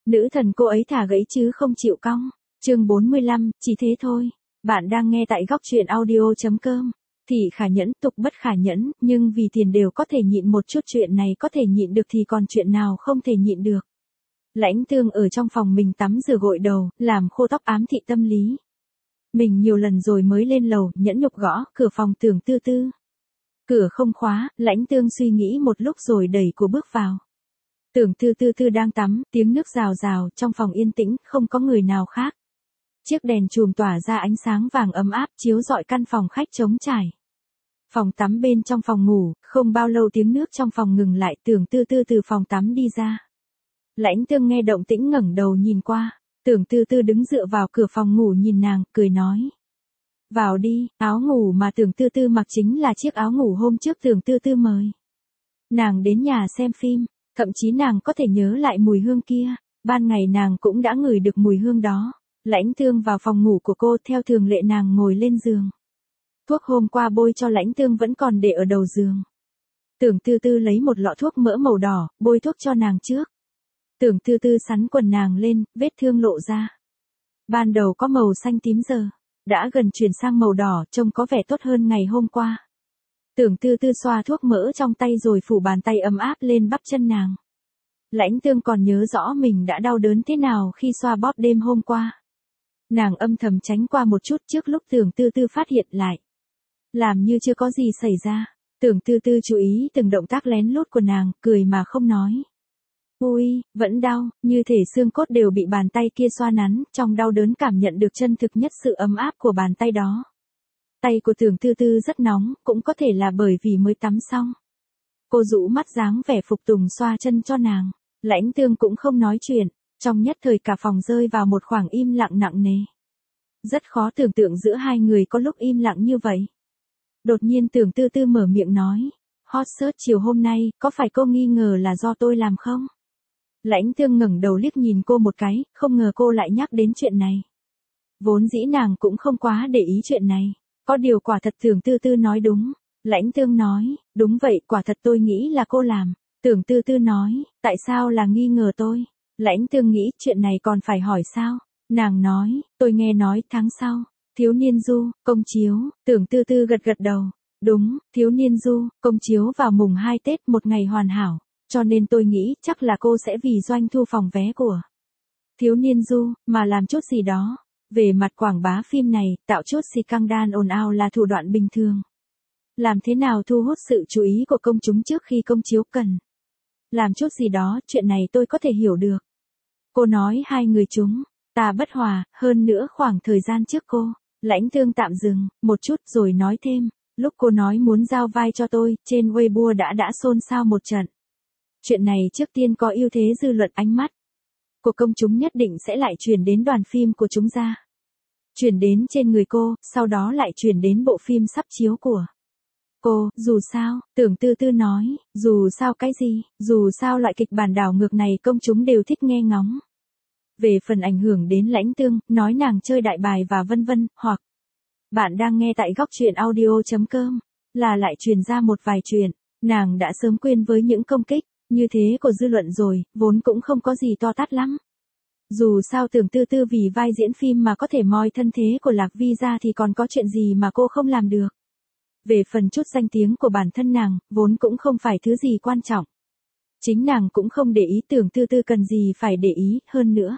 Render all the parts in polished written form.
Nữ thần cô ấy thả gãy chứ không chịu cong. Chương 45, chỉ thế thôi. Bạn đang nghe tại góc truyện audio.com. Thị khả nhẫn, tục bất khả nhẫn, nhưng vì tiền đều có thể nhịn một chút, chuyện này có thể nhịn được thì còn chuyện nào không thể nhịn được. Lãnh Tương ở trong phòng mình tắm rửa gội đầu, làm khô tóc, ám thị tâm lý. Mình nhiều lần rồi mới lên lầu, nhẫn nhục gõ cửa phòng Tưởng Tư Tư. Cửa không khóa, Lãnh Tương suy nghĩ một lúc rồi đẩy cửa bước vào. Tưởng Tư Tư đang tắm, tiếng nước rào rào, trong phòng yên tĩnh, không có người nào khác. Chiếc đèn chùm tỏa ra ánh sáng vàng ấm áp chiếu rọi căn phòng khách trống trải. Phòng tắm bên trong phòng ngủ, không bao lâu tiếng nước trong phòng ngừng lại, Tưởng Tư Tư từ phòng tắm đi ra. Lãnh Tương nghe động tĩnh ngẩng đầu nhìn qua, Tưởng Tư Tư đứng dựa vào cửa phòng ngủ nhìn nàng, cười nói. Vào đi, áo ngủ mà Tưởng Tư Tư mặc chính là chiếc áo ngủ hôm trước Tưởng Tư Tư mời nàng đến nhà xem phim, thậm chí nàng có thể nhớ lại mùi hương kia, ban ngày nàng cũng đã ngửi được mùi hương đó. Lãnh Tương vào phòng ngủ của cô, theo thường lệ nàng ngồi lên giường. Thuốc hôm qua bôi cho Lãnh Tương vẫn còn để ở đầu giường. Tưởng Tư Tư lấy một lọ thuốc mỡ màu đỏ, bôi thuốc cho nàng trước. Tưởng Tư Tư sắn quần nàng lên, vết thương lộ ra. Ban đầu có màu xanh tím, giờ đã gần chuyển sang màu đỏ, trông có vẻ tốt hơn ngày hôm qua. Tưởng Tư Tư xoa thuốc mỡ trong tay rồi phủ bàn tay ấm áp lên bắp chân nàng. Lãnh Tương còn nhớ rõ mình đã đau đớn thế nào khi xoa bóp đêm hôm qua. Nàng âm thầm tránh qua một chút trước lúc Tưởng Tư Tư phát hiện lại. Làm như chưa có gì xảy ra. Tưởng Tư Tư chú ý từng động tác lén lút của nàng, cười mà không nói. Ui, vẫn đau, như thể xương cốt đều bị bàn tay kia xoa nắn, trong đau đớn cảm nhận được chân thực nhất sự ấm áp của bàn tay đó. Tay của Tưởng Tư Tư rất nóng, cũng có thể là bởi vì mới tắm xong. Cô rũ mắt dáng vẻ phục tùng xoa chân cho nàng. Lãnh Tương cũng không nói chuyện, trong nhất thời cả phòng rơi vào một khoảng im lặng nặng nề. Rất khó tưởng tượng giữa hai người có lúc im lặng như vậy. Đột nhiên Tưởng Tư Tư mở miệng nói, hot search chiều hôm nay, có phải cô nghi ngờ là do tôi làm không? Lãnh Tương ngẩng đầu liếc nhìn cô một cái, không ngờ cô lại nhắc đến chuyện này. Vốn dĩ nàng cũng không quá để ý chuyện này, có điều quả thật Tưởng Tư Tư nói đúng. Lãnh Tương nói, đúng vậy, quả thật tôi nghĩ là cô làm. Tưởng Tư Tư nói, tại sao là nghi ngờ tôi? Lãnh Tương nghĩ chuyện này còn phải hỏi sao? Nàng nói, tôi nghe nói tháng sau, thiếu niên du, công chiếu. Tưởng Tư Tư gật gật đầu. Đúng, thiếu niên du, công chiếu vào mùng 2 Tết, một ngày hoàn hảo. Cho nên tôi nghĩ chắc là cô sẽ vì doanh thu phòng vé của thiếu niên du, mà làm chút gì đó. Về mặt quảng bá phim này, tạo chút scandal ồn ào là thủ đoạn bình thường. Làm thế nào thu hút sự chú ý của công chúng trước khi công chiếu cần làm chút gì đó, chuyện này tôi có thể hiểu được. Cô nói hai người chúng ta bất hòa, hơn nữa khoảng thời gian trước cô. Lãnh Tương tạm dừng một chút rồi nói thêm, lúc cô nói muốn giao vai cho tôi, trên Weibo đã xôn xao một trận. Chuyện này trước tiên có ưu thế dư luận, ánh mắt của công chúng nhất định sẽ lại chuyển đến đoàn phim của chúng ta. Chuyển đến trên người cô, sau đó lại chuyển đến bộ phim sắp chiếu của cô. Dù sao, Tưởng Tư Tư nói, dù sao cái gì, dù sao loại kịch bản đảo ngược này công chúng đều thích nghe ngóng. Về phần ảnh hưởng đến Lãnh Tương, nói nàng chơi đại bài và vân vân, hoặc bạn đang nghe tại góc truyện audio.com, là lại truyền ra một vài chuyện, nàng đã sớm quên với những công kích như thế của dư luận rồi, vốn cũng không có gì to tát lắm. Dù sao Tưởng Tư Tư vì vai diễn phim mà có thể moi thân thế của Lạc Vi ra thì còn có chuyện gì mà cô không làm được. Về phần chút danh tiếng của bản thân nàng, vốn cũng không phải thứ gì quan trọng. Chính nàng cũng không để ý, Tưởng Tư Tư cần gì phải để ý, hơn nữa.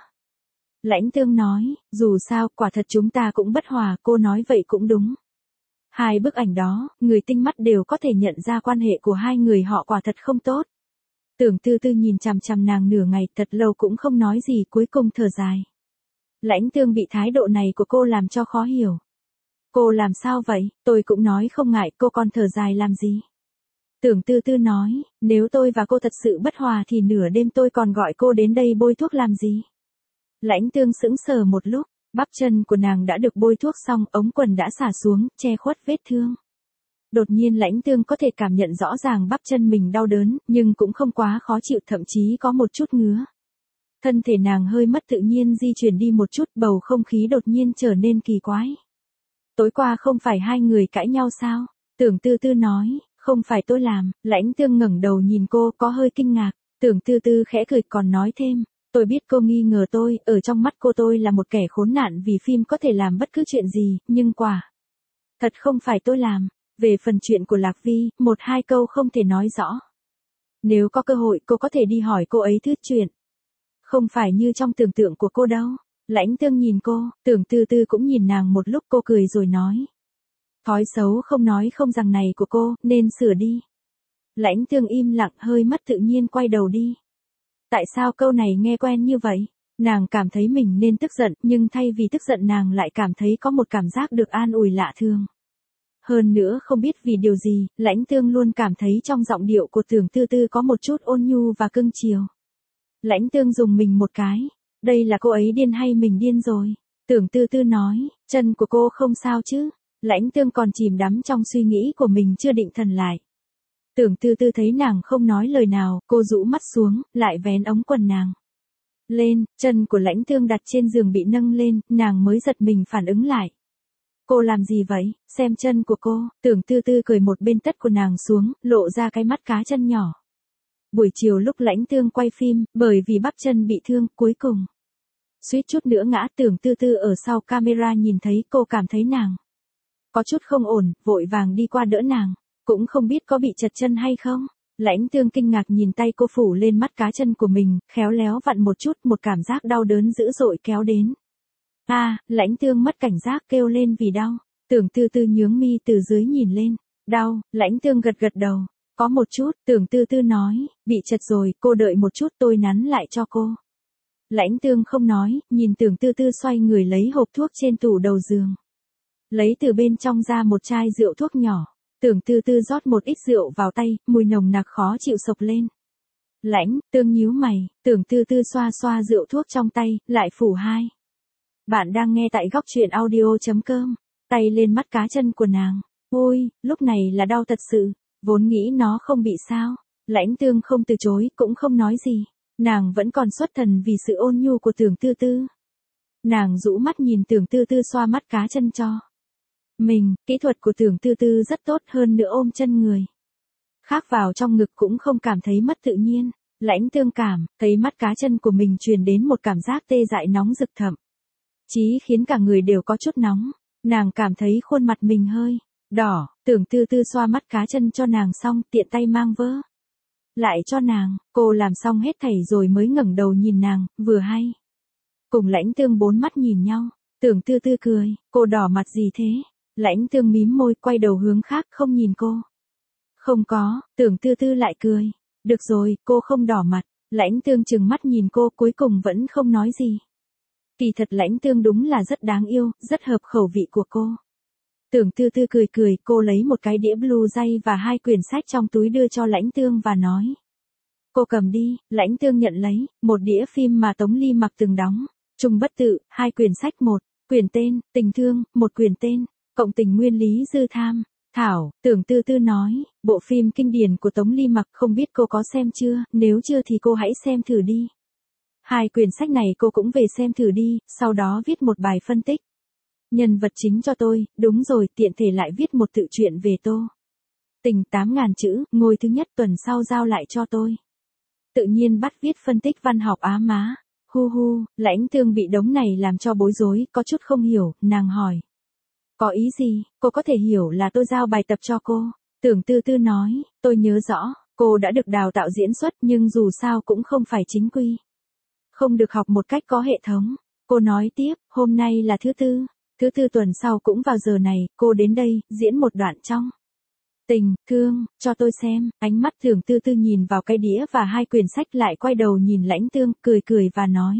Lãnh Tương nói, dù sao, quả thật chúng ta cũng bất hòa, cô nói vậy cũng đúng. Hai bức ảnh đó, người tinh mắt đều có thể nhận ra quan hệ của hai người họ quả thật không tốt. Tưởng Tư Tư nhìn chằm chằm nàng nửa ngày, thật lâu cũng không nói gì, cuối cùng thở dài. Lãnh Tương bị thái độ này của cô làm cho khó hiểu. Cô làm sao vậy? Tôi cũng nói không ngại, cô còn thở dài làm gì? Tưởng Tư Tư nói, nếu tôi và cô thật sự bất hòa thì nửa đêm tôi còn gọi cô đến đây bôi thuốc làm gì? Lãnh Tương sững sờ một lúc, bắp chân của nàng đã được bôi thuốc xong, ống quần đã xả xuống, che khuất vết thương. Đột nhiên Lãnh Tương có thể cảm nhận rõ ràng bắp chân mình đau đớn, nhưng cũng không quá khó chịu, thậm chí có một chút ngứa. Thân thể nàng hơi mất tự nhiên di chuyển đi một chút, bầu không khí đột nhiên trở nên kỳ quái. Tối qua không phải hai người cãi nhau sao? Tưởng Tư Tư nói, không phải tôi làm. Lãnh Tương ngẩng đầu nhìn cô, có hơi kinh ngạc. Tưởng Tư Tư khẽ cười còn nói thêm, Tôi biết cô nghi ngờ tôi, ở trong mắt cô tôi là một kẻ khốn nạn vì phim có thể làm bất cứ chuyện gì, nhưng quả thật không phải tôi làm. Về phần chuyện của Lạc Vi, một hai câu không thể nói rõ. Nếu có cơ hội cô có thể đi hỏi cô ấy thứ chuyện. Không phải như trong tưởng tượng của cô đâu. Lãnh Tương nhìn cô, Tưởng Tư Tư cũng nhìn nàng một lúc, cô cười rồi nói. Thói xấu không nói không rằng này của cô, nên sửa đi. Lãnh Tương im lặng, hơi mất tự nhiên quay đầu đi. Tại sao câu này nghe quen như vậy? Nàng cảm thấy mình nên tức giận, nhưng thay vì tức giận nàng lại cảm thấy có một cảm giác được an ủi lạ thường. Hơn nữa không biết vì điều gì, Lãnh Tương luôn cảm thấy trong giọng điệu của Tưởng Tư Tư có một chút ôn nhu và cưng chiều. Lãnh Tương dùng mình một cái. Đây là cô ấy điên hay mình điên rồi? Tưởng Tư Tư nói, chân của cô không sao chứ? Lãnh Tương còn chìm đắm trong suy nghĩ của mình chưa định thần lại. Tưởng Tư Tư thấy nàng không nói lời nào, cô rũ mắt xuống, lại vén ống quần nàng lên, chân của Lãnh Tương đặt trên giường bị nâng lên, nàng mới giật mình phản ứng lại. Cô làm gì vậy? Xem chân của cô. Tưởng Tư Tư cởi một bên tất của nàng xuống, lộ ra cái mắt cá chân nhỏ. Buổi chiều lúc Lãnh Tương quay phim, bởi vì bắp chân bị thương, cuối cùng suýt chút nữa ngã. Tưởng Tư Tư ở sau camera nhìn thấy, cô cảm thấy nàng có chút không ổn, vội vàng đi qua đỡ nàng. Cũng không biết có bị chật chân hay không. Lãnh Tương kinh ngạc nhìn tay cô phủ lên mắt cá chân của mình, khéo léo vặn một chút, một cảm giác đau đớn dữ dội kéo đến. Lãnh Tương mất cảnh giác kêu lên vì đau. Tưởng Tư Tư nhướng mi từ dưới nhìn lên. Đau, Lãnh Tương gật gật đầu. Có một chút, Tưởng Tư Tư nói, bị chật rồi, cô đợi một chút tôi nắn lại cho cô. Lãnh Tương không nói, nhìn Tưởng Tư Tư xoay người lấy hộp thuốc trên tủ đầu giường. Lấy từ bên trong ra một chai rượu thuốc nhỏ. Tưởng Tư Tư rót một ít rượu vào tay, mùi nồng nặc khó chịu sộc lên. Lãnh Tương nhíu mày, Tưởng Tư Tư xoa xoa rượu thuốc trong tay, lại phủ hai. Bạn đang nghe tại góc truyện audio.com, tay lên mắt cá chân của nàng. Ôi, lúc này là đau thật sự, vốn nghĩ nó không bị sao. Lãnh Tương không từ chối, cũng không nói gì. Nàng vẫn còn xuất thần vì sự ôn nhu của Tưởng Tư Tư. Nàng rũ mắt nhìn Tưởng Tư Tư xoa mắt cá chân cho mình, kỹ thuật của Tưởng Tư Tư rất tốt, hơn nữa ôm chân người khác vào trong ngực cũng không cảm thấy mất tự nhiên. Lãnh Tương thấy mắt cá chân của mình truyền đến một cảm giác tê dại nóng rực thậm chí khiến cả người đều có chút nóng. Nàng cảm thấy khuôn mặt mình hơi đỏ. Tưởng Tư Tư xoa mắt cá chân cho nàng xong, tiện tay mang vớ lại cho nàng. Cô làm xong hết thảy rồi mới ngẩng đầu nhìn nàng, vừa hay cùng Lãnh Tương bốn mắt nhìn nhau. Tưởng Tư Tư cười, cô đỏ mặt gì thế? Lãnh Tương mím môi, quay đầu hướng khác, không nhìn cô. Không có. Tưởng Tư Tư lại cười. Được rồi, cô không đỏ mặt. Lãnh Tương trừng mắt nhìn cô, cuối cùng vẫn không nói gì. Kỳ thật Lãnh Tương đúng là rất đáng yêu, rất hợp khẩu vị của cô. Tưởng Tư Tư cười cười, cô lấy một cái đĩa Blu-ray và 2 quyển sách trong túi đưa cho Lãnh Tương và nói. Cô cầm đi. Lãnh Tương nhận lấy, một đĩa phim mà Tống Ly Mặc từng đóng. Trung Bất Tự, 2 quyển sách, một quyển tên, Tình Thương, một quyển tên, Cộng Tình Nguyên Lý Dư Tham. Thảo, Tưởng Tư Tư nói, bộ phim kinh điển của Tống Ly Mặc không biết cô có xem chưa, nếu chưa thì cô hãy xem thử đi. 2 quyển sách này cô cũng về xem thử đi, sau đó viết một bài phân tích nhân vật chính cho tôi. Đúng rồi, tiện thể lại viết một tự truyện về Tô Tình, 8.000 chữ, ngôi thứ nhất, tuần sau giao lại cho tôi. Tự nhiên bắt viết phân tích văn học Á má. Lãnh Tương bị đống này làm cho bối rối, có chút không hiểu, nàng hỏi. Có ý gì? Cô có thể hiểu là tôi giao bài tập cho cô. Tưởng Tư Tư nói, tôi nhớ rõ, cô đã được đào tạo diễn xuất nhưng dù sao cũng không phải chính quy. Không được học một cách có hệ thống. Cô nói tiếp, hôm nay là thứ tư tuần sau cũng vào giờ này, cô đến đây, diễn một đoạn trong Tình Thương, cho tôi xem. Ánh mắt Tưởng Tư Tư nhìn vào cái đĩa và 2 quyển sách, lại quay đầu nhìn Lãnh Tương, cười cười và nói.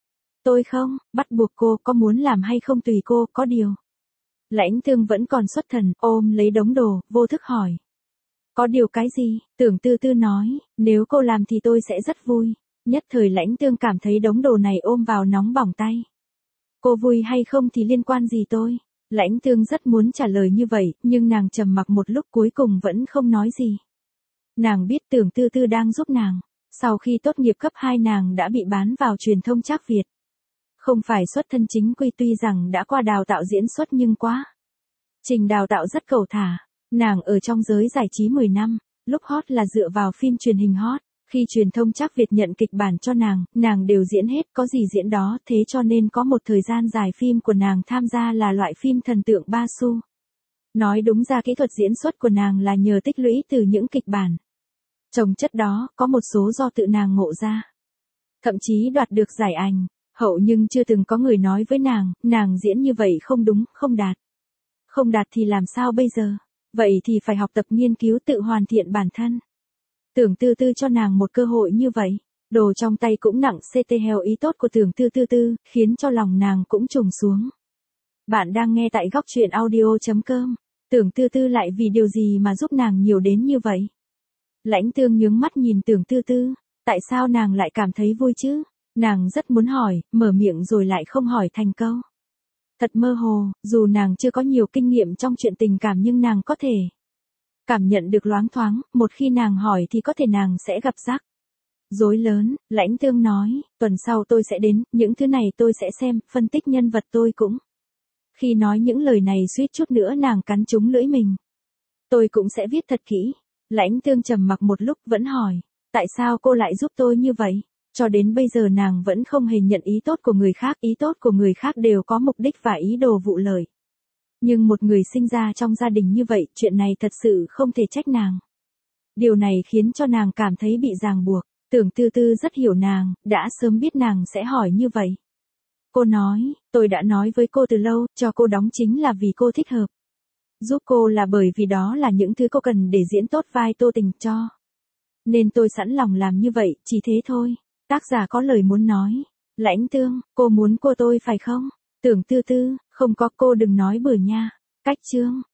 Tôi không, bắt buộc cô, có muốn làm hay không tùy cô, có điều. Lãnh Tương vẫn còn xuất thần, ôm lấy đống đồ, vô thức hỏi. Có điều cái gì? Tưởng Tư Tư nói, nếu cô làm thì tôi sẽ rất vui. Nhất thời Lãnh Tương cảm thấy đống đồ này ôm vào nóng bỏng tay. Cô vui hay không thì liên quan gì tôi? Lãnh Tương rất muốn trả lời như vậy, nhưng nàng trầm mặc một lúc cuối cùng vẫn không nói gì. Nàng biết Tưởng Tư Tư đang giúp nàng. Sau khi tốt nghiệp cấp 2 nàng đã bị bán vào truyền thông Trác Việt. Không phải xuất thân chính quy, tuy rằng đã qua đào tạo diễn xuất nhưng quá trình đào tạo rất cầu thả. Nàng ở trong giới giải trí 10 năm, lúc hot là dựa vào phim truyền hình hot. Khi truyền thông chắc Việt nhận kịch bản cho nàng đều diễn hết, có gì diễn đó, thế cho nên có một thời gian dài phim của nàng tham gia là loại phim thần tượng ba xu. Nói đúng ra kỹ thuật diễn xuất của nàng là nhờ tích lũy từ những kịch bản chồng chất đó, có một số do tự nàng ngộ ra. Thậm chí đoạt được giải ảnh hậu, nhưng chưa từng có người nói với nàng diễn như vậy không đúng, không đạt. Không đạt thì làm sao bây giờ? Vậy thì phải học tập nghiên cứu tự hoàn thiện bản thân. Tưởng Tư Tư cho nàng một cơ hội như vậy. Đồ trong tay cũng nặng CT heo ý tốt của Tưởng Tư Tư, khiến cho lòng nàng cũng trùng xuống. Bạn đang nghe tại góc truyện audio.com. Tưởng Tư Tư lại vì điều gì mà giúp nàng nhiều đến như vậy? Lãnh Tương nhướng mắt nhìn Tưởng Tư Tư. Tại sao nàng lại cảm thấy vui chứ? Nàng rất muốn hỏi, mở miệng rồi lại không hỏi thành câu. Thật mơ hồ, dù nàng chưa có nhiều kinh nghiệm trong chuyện tình cảm nhưng nàng có thể cảm nhận được loáng thoáng, một khi nàng hỏi thì có thể nàng sẽ gặp rắc rối lớn. Lãnh Tương nói, tuần sau tôi sẽ đến, những thứ này tôi sẽ xem, phân tích nhân vật tôi cũng. Khi nói những lời này suýt chút nữa nàng cắn trúng lưỡi mình. Tôi cũng sẽ viết thật kỹ. Lãnh Tương trầm mặc một lúc vẫn hỏi, tại sao cô lại giúp tôi như vậy? Cho đến bây giờ nàng vẫn không hề nhận ý tốt của người khác, ý tốt của người khác đều có mục đích và ý đồ vụ lợi. Nhưng một người sinh ra trong gia đình như vậy, chuyện này thật sự không thể trách nàng. Điều này khiến cho nàng cảm thấy bị ràng buộc. Tưởng Tư Tư rất hiểu nàng, đã sớm biết nàng sẽ hỏi như vậy. Cô nói, tôi đã nói với cô từ lâu, cho cô đóng chính là vì cô thích hợp. Giúp cô là bởi vì đó là những thứ cô cần để diễn tốt vai Tô Tình cho. Nên tôi sẵn lòng làm như vậy, chỉ thế thôi. Tác giả có lời muốn nói. Lãnh Tương, cô muốn cô tôi phải không? Tưởng Tư Tư, không có, cô đừng nói bừa nha. Cách chương.